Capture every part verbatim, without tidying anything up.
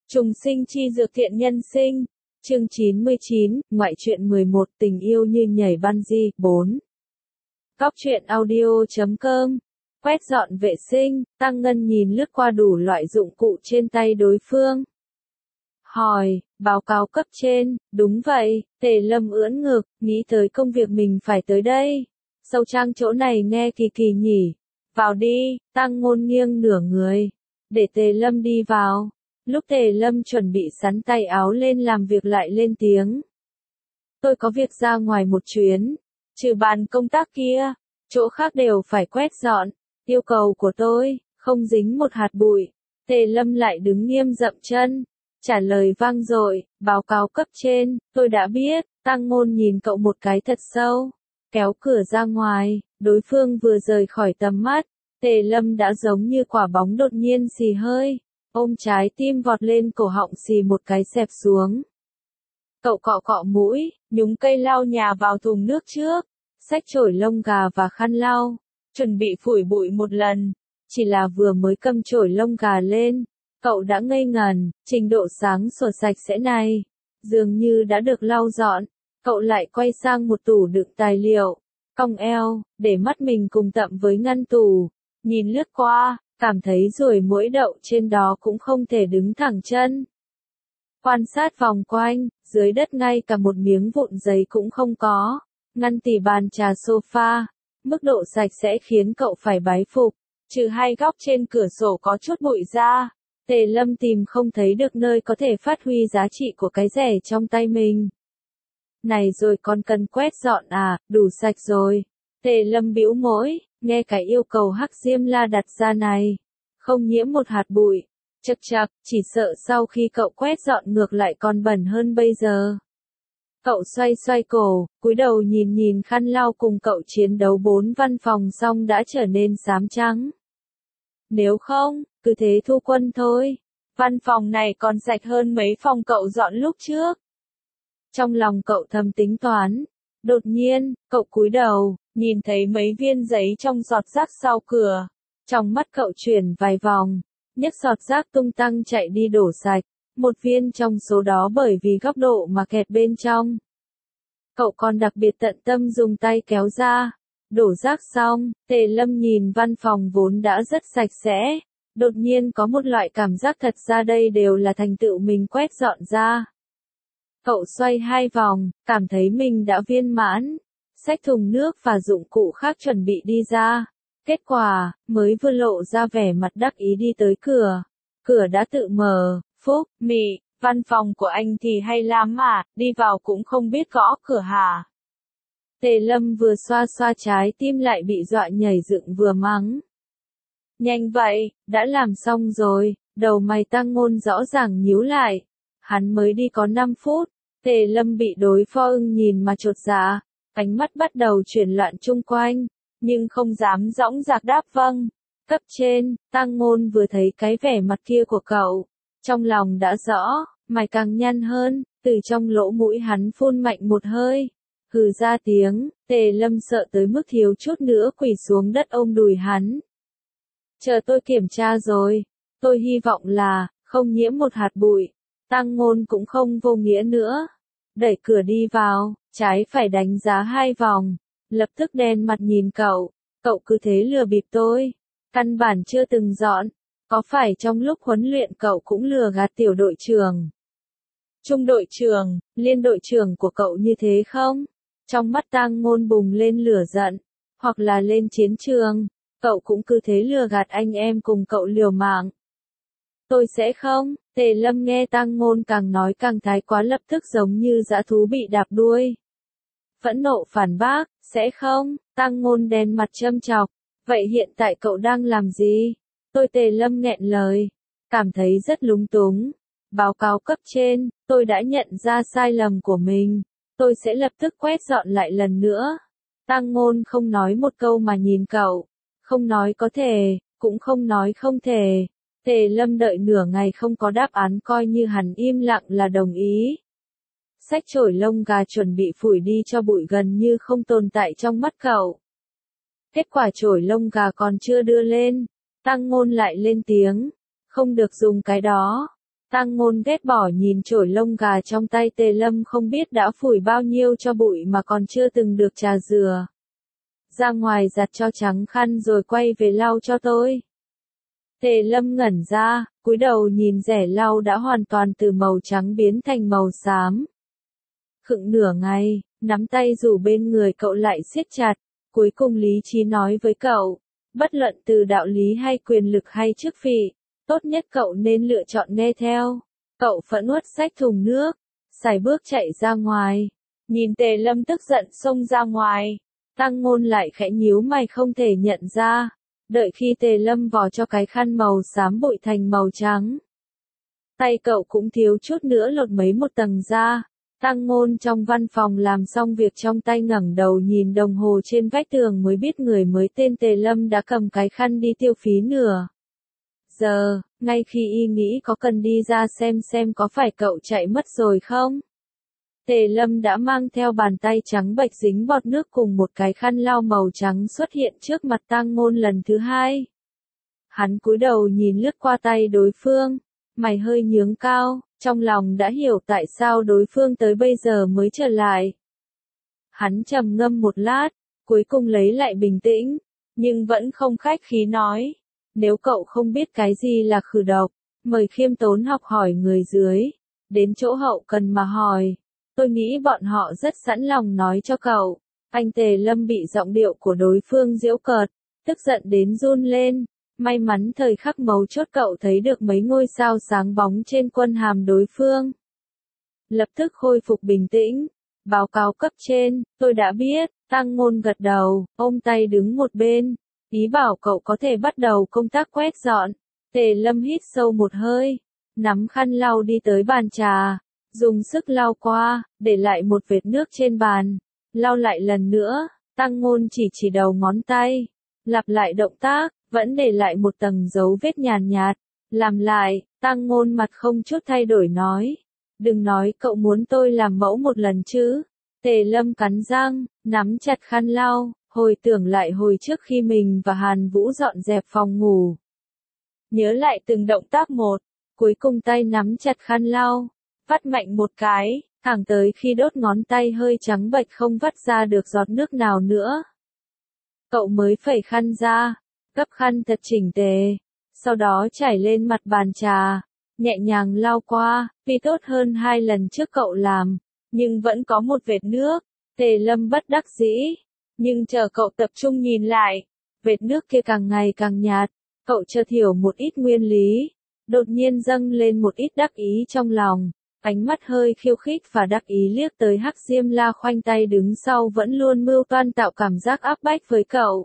Trùng sinh chi dược thiện nhân sinh. Chương chín mươi chín, ngoại truyện mười một, tình yêu như nhảy bungee, bốn. Góc truyện audio chấm com. Quét dọn vệ sinh, Tăng Ngân nhìn lướt qua đủ loại dụng cụ trên tay đối phương. Hỏi, báo cáo cấp trên, đúng vậy, Tề Lâm ưỡn ngực, nghĩ tới công việc mình phải tới đây. Sâu trang chỗ này nghe kỳ kỳ nhỉ. Vào đi, Tăng Ngôn nghiêng nửa người. Để Tề Lâm đi vào. Lúc Tề Lâm chuẩn bị sắn tay áo lên làm việc lại lên tiếng. Tôi có việc ra ngoài một chuyến. Trừ bàn công tác kia, chỗ khác đều phải quét dọn. Yêu cầu của tôi, không dính một hạt bụi. Tề Lâm lại đứng nghiêm dậm chân. Trả lời vang dội, báo cáo cấp trên, tôi đã biết. Tăng Ngôn nhìn cậu một cái thật sâu. Kéo cửa ra ngoài, đối phương vừa rời khỏi tầm mắt. Tề Lâm đã giống như quả bóng đột nhiên xì hơi. Ôm trái tim vọt lên cổ họng xì một cái xẹp xuống. Cậu cọ cọ mũi, nhúng cây lau nhà vào thùng nước trước, xách chổi lông gà và khăn lau, chuẩn bị phủi bụi một lần. Chỉ là vừa mới cầm chổi lông gà lên, cậu đã ngây ngần, trình độ sáng sủa sạch sẽ này, dường như đã được lau dọn. Cậu lại quay sang một tủ đựng tài liệu, cong eo, để mắt mình cùng tậm với ngăn tủ, nhìn lướt qua. Cảm thấy ruồi muỗi đậu trên đó cũng không thể đứng thẳng chân. Quan sát vòng quanh, dưới đất ngay cả một miếng vụn giấy cũng không có. Ngăn tỉ bàn trà sofa, mức độ sạch sẽ khiến cậu phải bái phục. Trừ hai góc trên cửa sổ có chút bụi ra, Tề Lâm tìm không thấy được nơi có thể phát huy giá trị của cái rẻ trong tay mình. Này rồi còn cần quét dọn à, đủ sạch rồi. Tề Lâm bĩu môi. Nghe cái yêu cầu Hắc Diêm La đặt ra này, không nhiễm một hạt bụi, chật chật, chỉ sợ sau khi cậu quét dọn ngược lại còn bẩn hơn bây giờ. Cậu xoay xoay cổ, cúi đầu nhìn nhìn khăn lau cùng cậu chiến đấu bốn văn phòng xong đã trở nên xám trắng. Nếu không, cứ thế thu quân thôi, văn phòng này còn sạch hơn mấy phòng cậu dọn lúc trước. Trong lòng cậu thầm tính toán, đột nhiên, cậu cúi đầu. Nhìn thấy mấy viên giấy trong giọt rác sau cửa. Trong mắt cậu chuyển vài vòng. Nhấc giọt rác tung tăng chạy đi đổ sạch. Một viên trong số đó bởi vì góc độ mà kẹt bên trong. Cậu còn đặc biệt tận tâm dùng tay kéo ra. Đổ rác xong, Tề Lâm nhìn văn phòng vốn đã rất sạch sẽ. Đột nhiên có một loại cảm giác thật ra đây đều là thành tựu mình quét dọn ra. Cậu xoay hai vòng, cảm thấy mình đã viên mãn. Xách thùng nước và dụng cụ khác chuẩn bị đi ra. Kết quả, mới vừa lộ ra vẻ mặt đắc ý đi tới cửa. Cửa đã tự mở. Phúc, Mị, văn phòng của anh thì hay lắm mà, đi vào cũng không biết gõ cửa hả. Tề Lâm vừa xoa xoa trái tim lại bị dọa nhảy dựng vừa mắng. Nhanh vậy, đã làm xong rồi, đầu mày Tăng Ngôn rõ ràng nhíu lại. Hắn mới đi có năm phút, Tề Lâm bị đối phó ưng nhìn mà chột dạ. Ánh mắt bắt đầu chuyển loạn chung quanh, nhưng không dám dõng dạc đáp vâng. Cấp trên, Tăng Ngôn vừa thấy cái vẻ mặt kia của cậu, trong lòng đã rõ, mày càng nhăn hơn, từ trong lỗ mũi hắn phun mạnh một hơi, hừ ra tiếng. Tề Lâm sợ tới mức thiếu chút nữa quỳ xuống đất ôm đùi hắn. Chờ tôi kiểm tra rồi, tôi hy vọng là, không nhiễm một hạt bụi. Tăng Ngôn cũng không vô nghĩa nữa. Đẩy cửa đi vào, trái phải đánh giá hai vòng, lập tức đen mặt nhìn cậu, cậu cứ thế lừa bịp tôi, căn bản chưa từng dọn, có phải trong lúc huấn luyện cậu cũng lừa gạt tiểu đội trưởng, trung đội trưởng, liên đội trưởng của cậu như thế không? Trong mắt Tăng Ngôn bùng lên lửa giận, hoặc là lên chiến trường, cậu cũng cứ thế lừa gạt anh em cùng cậu liều mạng. Tôi sẽ không. Tề Lâm nghe Tăng Ngôn càng nói càng thái quá lập tức giống như dã thú bị đạp đuôi. Phẫn nộ phản bác, sẽ không. Tăng Ngôn đen mặt châm chọc. Vậy hiện tại cậu đang làm gì? Tôi Tề Lâm nghẹn lời. Cảm thấy rất lúng túng. Báo cáo cấp trên, tôi đã nhận ra sai lầm của mình. Tôi sẽ lập tức quét dọn lại lần nữa. Tăng Ngôn không nói một câu mà nhìn cậu. Không nói có thể, cũng không nói không thể. Tề Lâm đợi nửa ngày không có đáp án coi như hắn im lặng là đồng ý. Xách chổi lông gà chuẩn bị phủi đi cho bụi gần như không tồn tại trong mắt cậu. Kết quả chổi lông gà còn chưa đưa lên, Tăng Ngôn lại lên tiếng. Không được dùng cái đó. Tăng Ngôn ghét bỏ nhìn chổi lông gà trong tay Tề Lâm, không biết đã phủi bao nhiêu cho bụi mà còn chưa từng được trà dừa. Ra ngoài giặt cho trắng khăn rồi quay về lau cho tôi. Tề Lâm ngẩn ra, cúi đầu nhìn rẻ lau đã hoàn toàn từ màu trắng biến thành màu xám. Khựng nửa ngày, nắm tay rủ bên người cậu lại siết chặt, cuối cùng lý trí nói với cậu, bất luận từ đạo lý hay quyền lực hay chức vị, tốt nhất cậu nên lựa chọn nghe theo. Cậu phẫn uất xách thùng nước, sải bước chạy ra ngoài, nhìn Tề Lâm tức giận xông ra ngoài. Tăng Ngôn lại khẽ nhíu mày không thể nhận ra, đợi khi Tề Lâm vò cho cái khăn màu xám bụi thành màu trắng. Tay cậu cũng thiếu chút nữa lột mấy một tầng da. Tăng Ngôn trong văn phòng làm xong việc trong tay ngẩng đầu nhìn đồng hồ trên vách tường mới biết người mới tên Tề Lâm đã cầm cái khăn đi tiêu phí nửa giờ, ngay khi y nghĩ có cần đi ra xem xem có phải cậu chạy mất rồi không. Tề Lâm đã mang theo bàn tay trắng bệch dính bọt nước cùng một cái khăn lau màu trắng xuất hiện trước mặt Tăng Ngôn lần thứ hai. Hắn cúi đầu nhìn lướt qua tay đối phương, mày hơi nhướng cao, trong lòng đã hiểu tại sao đối phương tới bây giờ mới trở lại. Hắn trầm ngâm một lát, cuối cùng lấy lại bình tĩnh, nhưng vẫn không khách khí nói, nếu cậu không biết cái gì là khử độc, mời khiêm tốn học hỏi người dưới, đến chỗ hậu cần mà hỏi. Tôi nghĩ bọn họ rất sẵn lòng nói cho cậu. Anh Tề Lâm bị giọng điệu của đối phương giễu cợt, tức giận đến run lên. May mắn thời khắc mấu chốt cậu thấy được mấy ngôi sao sáng bóng trên quân hàm đối phương. Lập tức khôi phục bình tĩnh. Báo cáo cấp trên, tôi đã biết. Tăng Ngôn gật đầu, ôm tay đứng một bên. Ý bảo cậu có thể bắt đầu công tác quét dọn. Tề Lâm hít sâu một hơi, nắm khăn lau đi tới bàn trà. Dùng sức lau qua, để lại một vệt nước trên bàn. Lau lại lần nữa, Tăng Ngôn chỉ chỉ đầu ngón tay. Lặp lại động tác, vẫn để lại một tầng dấu vết nhàn nhạt. Làm lại, Tăng Ngôn mặt không chút thay đổi nói. Đừng nói cậu muốn tôi làm mẫu một lần chứ. Tề Lâm cắn răng, nắm chặt khăn lau, hồi tưởng lại hồi trước khi mình và Hàn Vũ dọn dẹp phòng ngủ. Nhớ lại từng động tác một, cuối cùng tay nắm chặt khăn lau. Vắt mạnh một cái, thẳng tới khi đốt ngón tay hơi trắng bệch không vắt ra được giọt nước nào nữa. Cậu mới phẩy khăn ra, gấp khăn thật chỉnh tề, sau đó trải lên mặt bàn trà, nhẹ nhàng lau qua, vì tốt hơn hai lần trước cậu làm, nhưng vẫn có một vệt nước. Tề Lâm bất đắc dĩ, nhưng chờ cậu tập trung nhìn lại, vệt nước kia càng ngày càng nhạt, cậu chợt hiểu một ít nguyên lý, đột nhiên dâng lên một ít đắc ý trong lòng. Ánh mắt hơi khiêu khích và đắc ý liếc tới Hắc Diêm La khoanh tay đứng sau vẫn luôn mưu toan tạo cảm giác áp bách với cậu.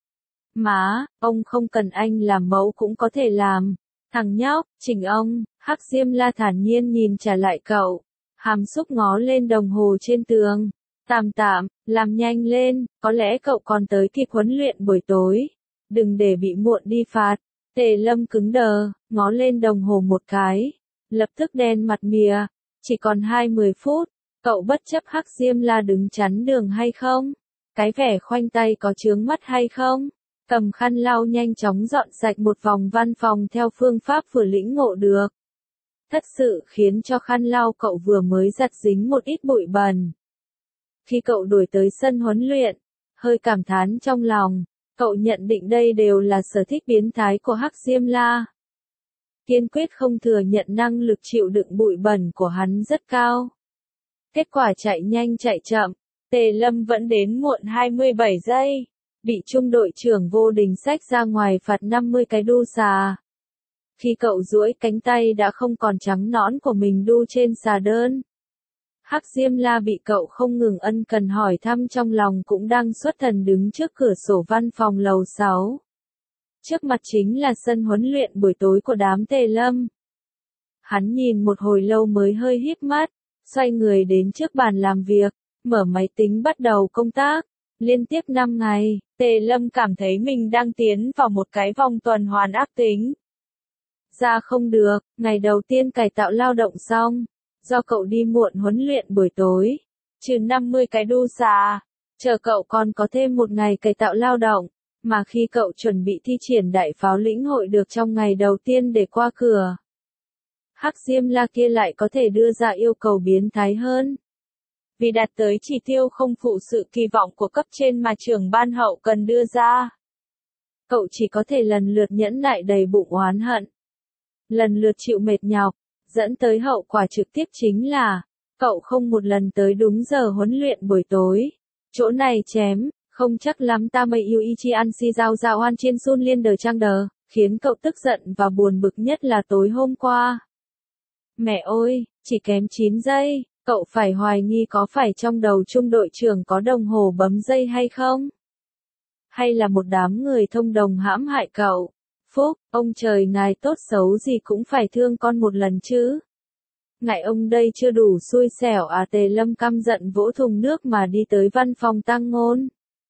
Má, ông không cần anh làm mẫu cũng có thể làm. Thằng nhóc, chỉnh ông. Hắc Diêm La thản nhiên nhìn trả lại cậu. Hàm xúc ngó lên đồng hồ trên tường. Tạm tạm, làm nhanh lên, có lẽ cậu còn tới kịp huấn luyện buổi tối. Đừng để bị muộn đi phạt. Tề Lâm cứng đờ, ngó lên đồng hồ một cái. Lập tức đen mặt mìa, chỉ còn hai mươi phút, cậu bất chấp Hắc Diêm La đứng chắn đường hay không? Cái vẻ khoanh tay có chướng mắt hay không? Cầm khăn lau nhanh chóng dọn sạch một vòng văn phòng theo phương pháp vừa lĩnh ngộ được. Thật sự khiến cho khăn lau cậu vừa mới giặt dính một ít bụi bẩn. Khi cậu đuổi tới sân huấn luyện, hơi cảm thán trong lòng, cậu nhận định đây đều là sở thích biến thái của Hắc Diêm La. Kiên quyết không thừa nhận năng lực chịu đựng bụi bẩn của hắn rất cao. Kết quả chạy nhanh chạy chậm, Tề Lâm vẫn đến muộn hai mươi bảy giây, bị trung đội trưởng Vô Đình xách ra ngoài phạt năm mươi cái đu xà. Khi cậu duỗi cánh tay đã không còn trắng nõn của mình đu trên xà đơn. Hắc Diêm La bị cậu không ngừng ân cần hỏi thăm trong lòng cũng đang xuất thần đứng trước cửa sổ văn phòng lầu sáu. Trước mặt chính là sân huấn luyện buổi tối của đám Tề Lâm. Hắn nhìn một hồi lâu mới hơi híp mắt, xoay người đến trước bàn làm việc, mở máy tính bắt đầu công tác. Liên tiếp năm ngày, Tề Lâm cảm thấy mình đang tiến vào một cái vòng tuần hoàn ác tính. Ra không được, ngày đầu tiên cải tạo lao động xong, do cậu đi muộn huấn luyện buổi tối, trừ năm mươi cái đu xà, chờ cậu còn có thêm một ngày cải tạo lao động. Mà khi cậu chuẩn bị thi triển đại pháo lĩnh hội được trong ngày đầu tiên để qua cửa, Hắc Diêm La kia lại có thể đưa ra yêu cầu biến thái hơn. Vì đạt tới chỉ tiêu không phụ sự kỳ vọng của cấp trên mà trưởng ban hậu cần đưa ra. Cậu chỉ có thể lần lượt nhẫn nại đầy bụng oán hận. Lần lượt chịu mệt nhọc, dẫn tới hậu quả trực tiếp chính là, cậu không một lần tới đúng giờ huấn luyện buổi tối. Chỗ này chém, không chắc lắm ta mày yêu y chi ăn si giao giao an trên sun liên đời trang đờ, khiến cậu tức giận và buồn bực nhất là tối hôm qua. Mẹ ơi, chỉ kém chín giây, cậu phải hoài nghi có phải trong đầu trung đội trưởng có đồng hồ bấm giây hay không? Hay là một đám người thông đồng hãm hại cậu? Phúc, ông trời ngài tốt xấu gì cũng phải thương con một lần chứ. Ngại ông đây chưa đủ xui xẻo à. Tề Lâm căm giận vỗ thùng nước mà đi tới văn phòng Tăng Ngôn.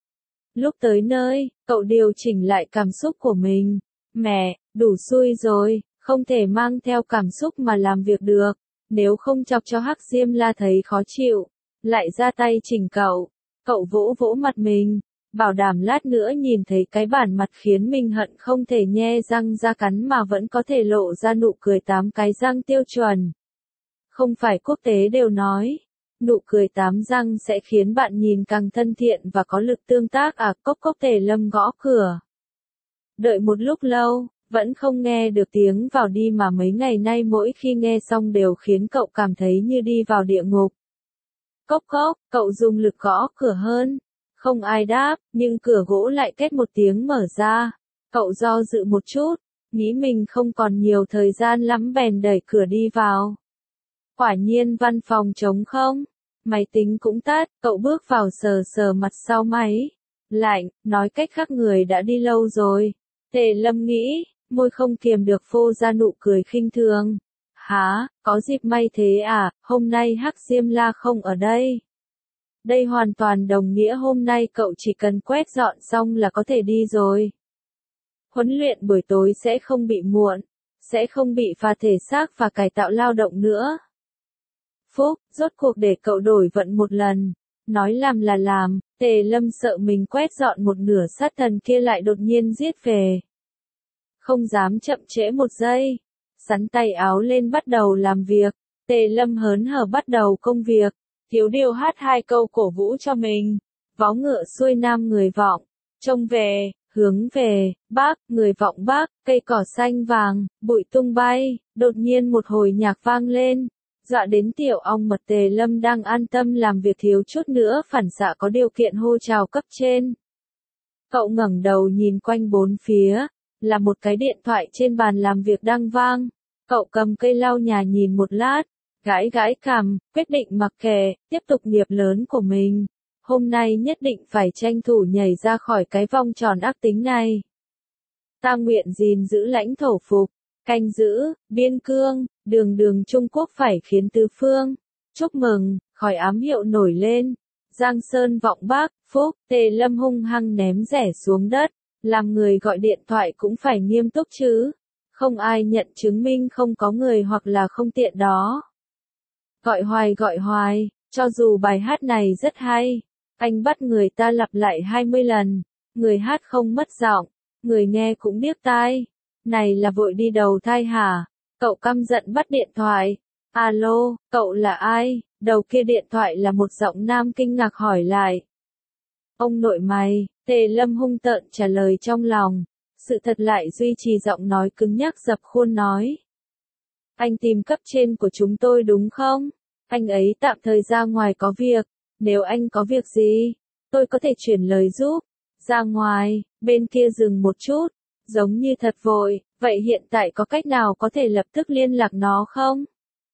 Lúc tới nơi, cậu điều chỉnh lại cảm xúc của mình. Mẹ, đủ xui rồi, không thể mang theo cảm xúc mà làm việc được. Nếu không chọc cho Hắc Diêm La thấy khó chịu, lại ra tay chỉnh cậu. Cậu vỗ vỗ mặt mình, bảo đảm lát nữa nhìn thấy cái bản mặt khiến mình hận không thể nhe răng ra cắn mà vẫn có thể lộ ra nụ cười tám cái răng tiêu chuẩn. Không phải quốc tế đều nói, nụ cười tám răng sẽ khiến bạn nhìn càng thân thiện và có lực tương tác à. Cốc cốc. Tề Lâm gõ cửa. Đợi một lúc lâu, vẫn không nghe được tiếng vào đi mà mấy ngày nay mỗi khi nghe xong đều khiến cậu cảm thấy như đi vào địa ngục. Cốc cốc, cậu dùng lực gõ cửa hơn. Không ai đáp, nhưng cửa gỗ lại két một tiếng mở ra. Cậu do dự một chút, nghĩ mình không còn nhiều thời gian lắm bèn đẩy cửa đi vào. Quả nhiên văn phòng trống không, máy tính cũng tắt, cậu bước vào sờ sờ mặt sau máy. Lạnh, nói cách khác người đã đi lâu rồi. Tề Lâm nghĩ, môi không kiềm được phô ra nụ cười khinh thường. Hả, có dịp may thế à, hôm nay Hắc Diêm La không ở đây. Đây hoàn toàn đồng nghĩa hôm nay cậu chỉ cần quét dọn xong là có thể đi rồi. Huấn luyện buổi tối sẽ không bị muộn, sẽ không bị phạt thể xác và cải tạo lao động nữa. Phúc, rốt cuộc để cậu đổi vận một lần. Nói làm là làm, Tề Lâm sợ mình quét dọn một nửa sát thần kia lại đột nhiên giết về. Không dám chậm trễ một giây. Sắn tay áo lên bắt đầu làm việc. Tề Lâm hớn hở bắt đầu công việc. Thiếu điều hát hai câu cổ vũ cho mình. Vó ngựa xuôi nam người vọng. Trông về, hướng về, bắc, người vọng bắc, cây cỏ xanh vàng, bụi tung bay. Đột nhiên một hồi nhạc vang lên. Dọa đến tiểu ong mật. Tề Lâm đang an tâm làm việc thiếu chút nữa phản xạ có điều kiện hô chào cấp trên. Cậu ngẩng đầu nhìn quanh bốn phía, là một cái điện thoại trên bàn làm việc đang vang. Cậu cầm cây lau nhà nhìn một lát, gãi gãi cằm, quyết định mặc kệ, tiếp tục nghiệp lớn của mình. Hôm nay nhất định phải tranh thủ nhảy ra khỏi cái vòng tròn ác tính này. Ta nguyện gìn giữ lãnh thổ phục, canh giữ, biên cương, đường đường Trung Quốc phải khiến tứ phương. Chúc mừng, khói ám hiệu nổi lên. Giang Sơn vọng Bắc, Phúc. Tề Lâm hung hăng ném rẻ xuống đất. Làm người gọi điện thoại cũng phải nghiêm túc chứ. Không ai nhận chứng minh không có người hoặc là không tiện đó. Gọi hoài gọi hoài, cho dù bài hát này rất hay. Anh bắt người ta lặp lại hai mươi lần. Người hát không mất giọng, người nghe cũng điếc tai. Này là vội đi đầu thai hả? Cậu căm giận bắt điện thoại. Alo, cậu là ai? Đầu kia điện thoại là một giọng nam kinh ngạc hỏi lại. Ông nội mày. Tề Lâm hung tợn trả lời trong lòng. Sự thật lại duy trì giọng nói cứng nhắc dập khuôn nói. Anh tìm cấp trên của chúng tôi đúng không? Anh ấy tạm thời ra ngoài có việc. Nếu anh có việc gì, tôi có thể chuyển lời giúp. Ra ngoài, bên kia dừng một chút. Giống như thật vội, vậy hiện tại có cách nào có thể lập tức liên lạc nó không?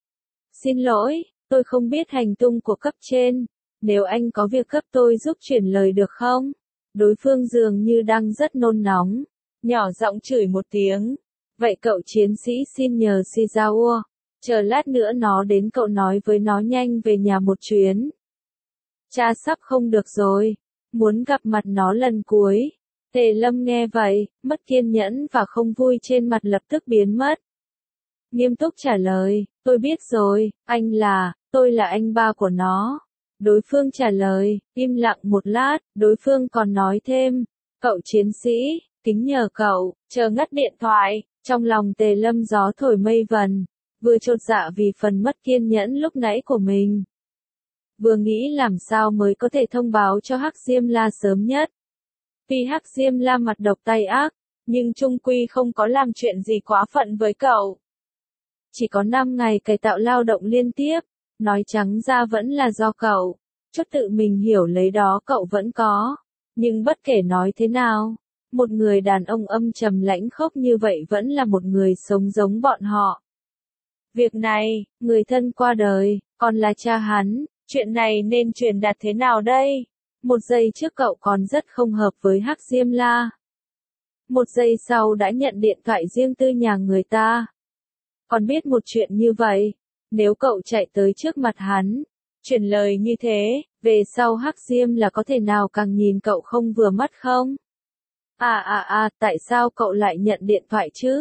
Xin lỗi, tôi không biết hành tung của cấp trên. Nếu anh có việc cấp tôi giúp chuyển lời được không? Đối phương dường như đang rất nôn nóng. Nhỏ giọng chửi một tiếng. Vậy cậu chiến sĩ xin nhờ Shizawa. Chờ lát nữa nó đến cậu nói với nó nhanh về nhà một chuyến. Cha sắp không được rồi. Muốn gặp mặt nó lần cuối. Tề Lâm nghe vậy, mất kiên nhẫn và không vui trên mặt lập tức biến mất. Nghiêm túc trả lời, tôi biết rồi, anh là, tôi là anh ba của nó. Đối phương trả lời, im lặng một lát, đối phương còn nói thêm, cậu chiến sĩ, kính nhờ cậu, chờ ngắt điện thoại, trong lòng Tề Lâm gió thổi mây vần. vừa chột dạ vì phần mất kiên nhẫn lúc nãy của mình. Vừa nghĩ làm sao mới có thể thông báo cho Hắc Diêm La sớm nhất. Vì Hắc Diêm La mặt độc tay ác, nhưng chung quy không có làm chuyện gì quá phận với cậu. Chỉ có năm ngày cải tạo lao động liên tiếp, nói trắng ra vẫn là do cậu. Chút tự mình hiểu lấy đó cậu vẫn có. Nhưng bất kể nói thế nào, một người đàn ông âm trầm lãnh khốc như vậy vẫn là một người sống giống bọn họ. Việc này, người thân qua đời, còn là cha hắn, chuyện này nên truyền đạt thế nào đây? Một giây trước cậu còn rất không hợp với Hắc Diêm La. Một giây sau đã nhận điện thoại riêng tư nhà người ta. Còn biết một chuyện như vậy, nếu cậu chạy tới trước mặt hắn, truyền lời như thế, về sau Hắc Diêm là có thể nào càng nhìn cậu không vừa mắt không? À à à, tại sao cậu lại nhận điện thoại chứ?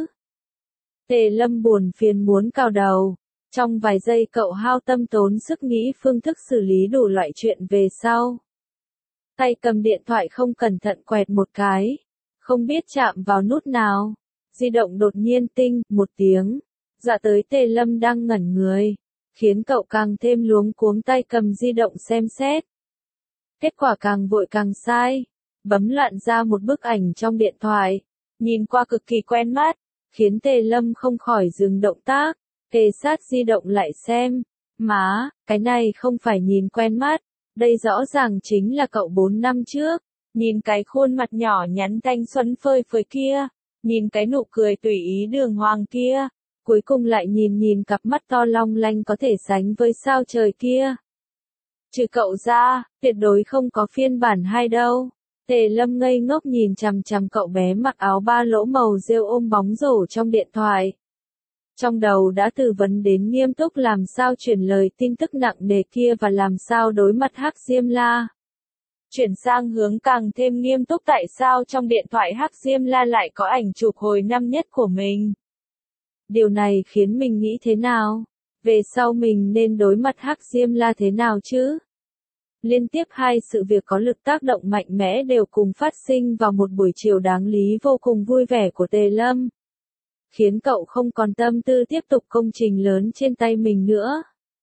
Tề Lâm buồn phiền muốn cào đầu. Trong vài giây cậu hao tâm tốn sức nghĩ phương thức xử lý đủ loại chuyện về sau. Tay cầm điện thoại không cẩn thận quẹt một cái. Không biết chạm vào nút nào. Di động đột nhiên tinh, một tiếng. Dọa tới Tề Lâm đang ngẩn người. Khiến cậu càng thêm luống cuống tay cầm di động xem xét. Kết quả càng vội càng sai. Bấm loạn ra một bức ảnh trong điện thoại. Nhìn qua cực kỳ quen mắt. Khiến Tề Lâm không khỏi dừng động tác. Kề sát di động lại xem. Má, cái này không phải nhìn quen mắt. Đây rõ ràng chính là cậu bốn năm trước. Nhìn cái khuôn mặt nhỏ nhắn thanh xuân phơi phới kia. Nhìn cái nụ cười tùy ý đường hoàng kia. Cuối cùng lại nhìn nhìn cặp mắt to long lanh có thể sánh với sao trời kia. Trừ cậu ra, tuyệt đối không có phiên bản hai đâu. Tề Lâm ngây ngốc nhìn chằm chằm cậu bé mặc áo ba lỗ màu rêu ôm bóng rổ trong điện thoại. Trong đầu đã tư vấn đến nghiêm túc làm sao chuyển lời tin tức nặng nề kia và làm sao đối mặt Hắc Diêm La. Chuyển sang hướng càng thêm nghiêm túc tại sao trong điện thoại Hắc Diêm La lại có ảnh chụp hồi năm nhất của mình. Điều này khiến mình nghĩ thế nào? Về sau mình nên đối mặt Hắc Diêm La thế nào chứ? Liên tiếp hai sự việc có lực tác động mạnh mẽ đều cùng phát sinh vào một buổi chiều đáng lý vô cùng vui vẻ của Tề Lâm. Khiến cậu không còn tâm tư tiếp tục công trình lớn trên tay mình nữa.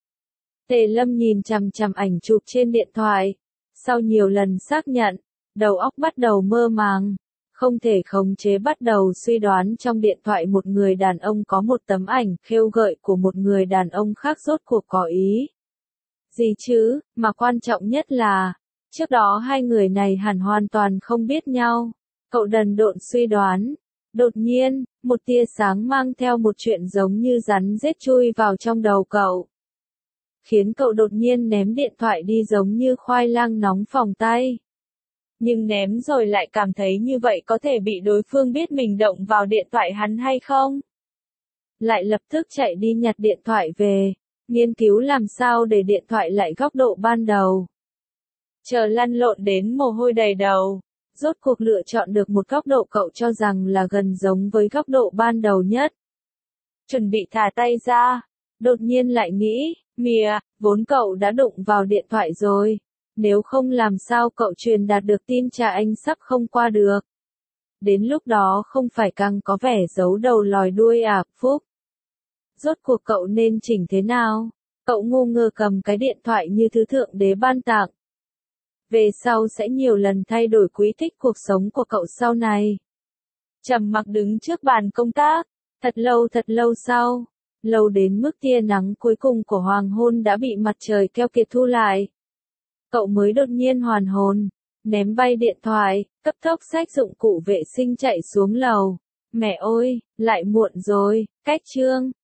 Tề Lâm nhìn chằm chằm ảnh chụp trên điện thoại. Sau nhiều lần xác nhận, đầu óc bắt đầu mơ màng. Không thể khống chế bắt đầu suy đoán trong điện thoại một người đàn ông có một tấm ảnh khêu gợi của một người đàn ông khác rốt cuộc có ý. Gì chứ, mà quan trọng nhất là, trước đó hai người này hẳn hoàn toàn không biết nhau. Cậu đần độn suy đoán. Đột nhiên, một tia sáng mang theo một chuyện giống như rắn rết chui vào trong đầu cậu. Khiến cậu đột nhiên ném điện thoại đi giống như khoai lang nóng phỏng tay. Nhưng ném rồi lại cảm thấy như vậy có thể bị đối phương biết mình động vào điện thoại hắn hay không? Lại lập tức chạy đi nhặt điện thoại về, nghiên cứu làm sao để điện thoại lại góc độ ban đầu. Chờ lăn lộn đến mồ hôi đầy đầu, rốt cuộc lựa chọn được một góc độ cậu cho rằng là gần giống với góc độ ban đầu nhất. Chuẩn bị thả tay ra, đột nhiên lại nghĩ, mìa, vốn cậu đã đụng vào điện thoại rồi. Nếu không làm sao cậu truyền đạt được tin cha anh sắp không qua được. Đến lúc đó không phải càng có vẻ giấu đầu lòi đuôi à, Phúc. Rốt cuộc cậu nên chỉnh thế nào? Cậu ngu ngơ cầm cái điện thoại như thứ thượng đế ban tặng. Về sau sẽ nhiều lần thay đổi quý tích cuộc sống của cậu sau này. Trầm mặc đứng trước bàn công tác, thật lâu thật lâu sau, lâu đến mức tia nắng cuối cùng của hoàng hôn đã bị mặt trời keo kiệt thu lại. Cậu mới đột nhiên hoàn hồn, ném bay điện thoại, cấp tốc xách dụng cụ vệ sinh chạy xuống lầu. Mẹ ơi, lại muộn rồi, cách chương.